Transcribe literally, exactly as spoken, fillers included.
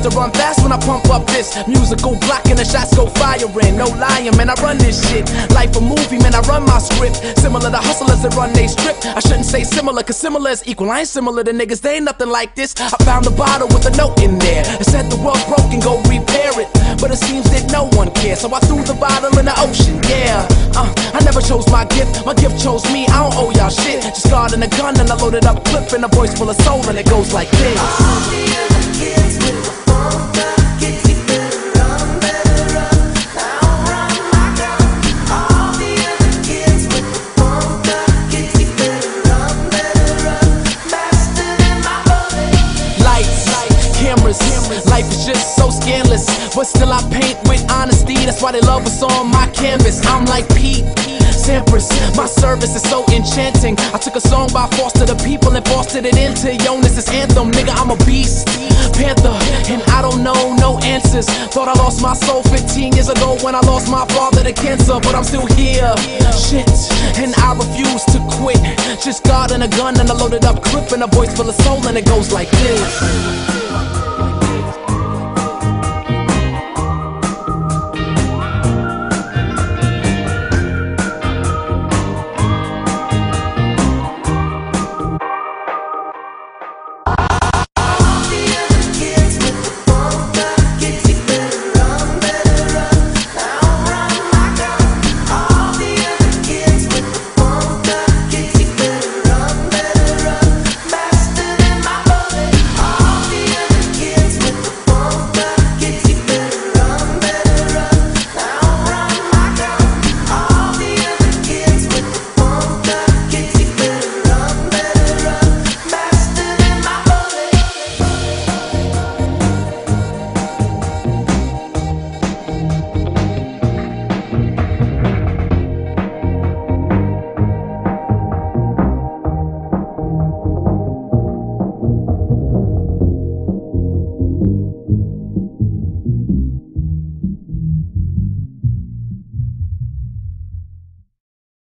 to run fast when I pump up this musical block and the shots go firing. No lying, man, I run this shit. Life a movie, man, I run my script. Similar to hustlers that run they strip. I shouldn't say similar, cause similar is equal. I ain't similar to niggas, they ain't nothing like this. I found a bottle with a note in there. It said the world's broken, go repair it. But it seems that no one cares, so I threw the bottle in the ocean, yeah. uh, I never chose my gift, my gift chose me. I don't owe y'all shit. Just guard and a gun and I loaded up a clip and a voice full of soul, and it goes like this. All the other kids with the phone get you better run, better run. I don't run my gun. All the other kids with the phone get you better run, better run. Faster than my bullet. Lights, cameras, life is just so scandalous, but still I paint with honesty. That's why they love what's on my canvas. I'm like Pete Sampras, my service is so enchanting. I took a song by Foster the People and fostered it into Jonas' anthem. Nigga, I'm a beast, panther, and I don't know no answers. Thought I lost my soul fifteen years ago when I lost my father to cancer, but I'm still here. Shit, and I refuse to quit. Just God and a gun and a loaded up clip and a voice full of soul, and it goes like this.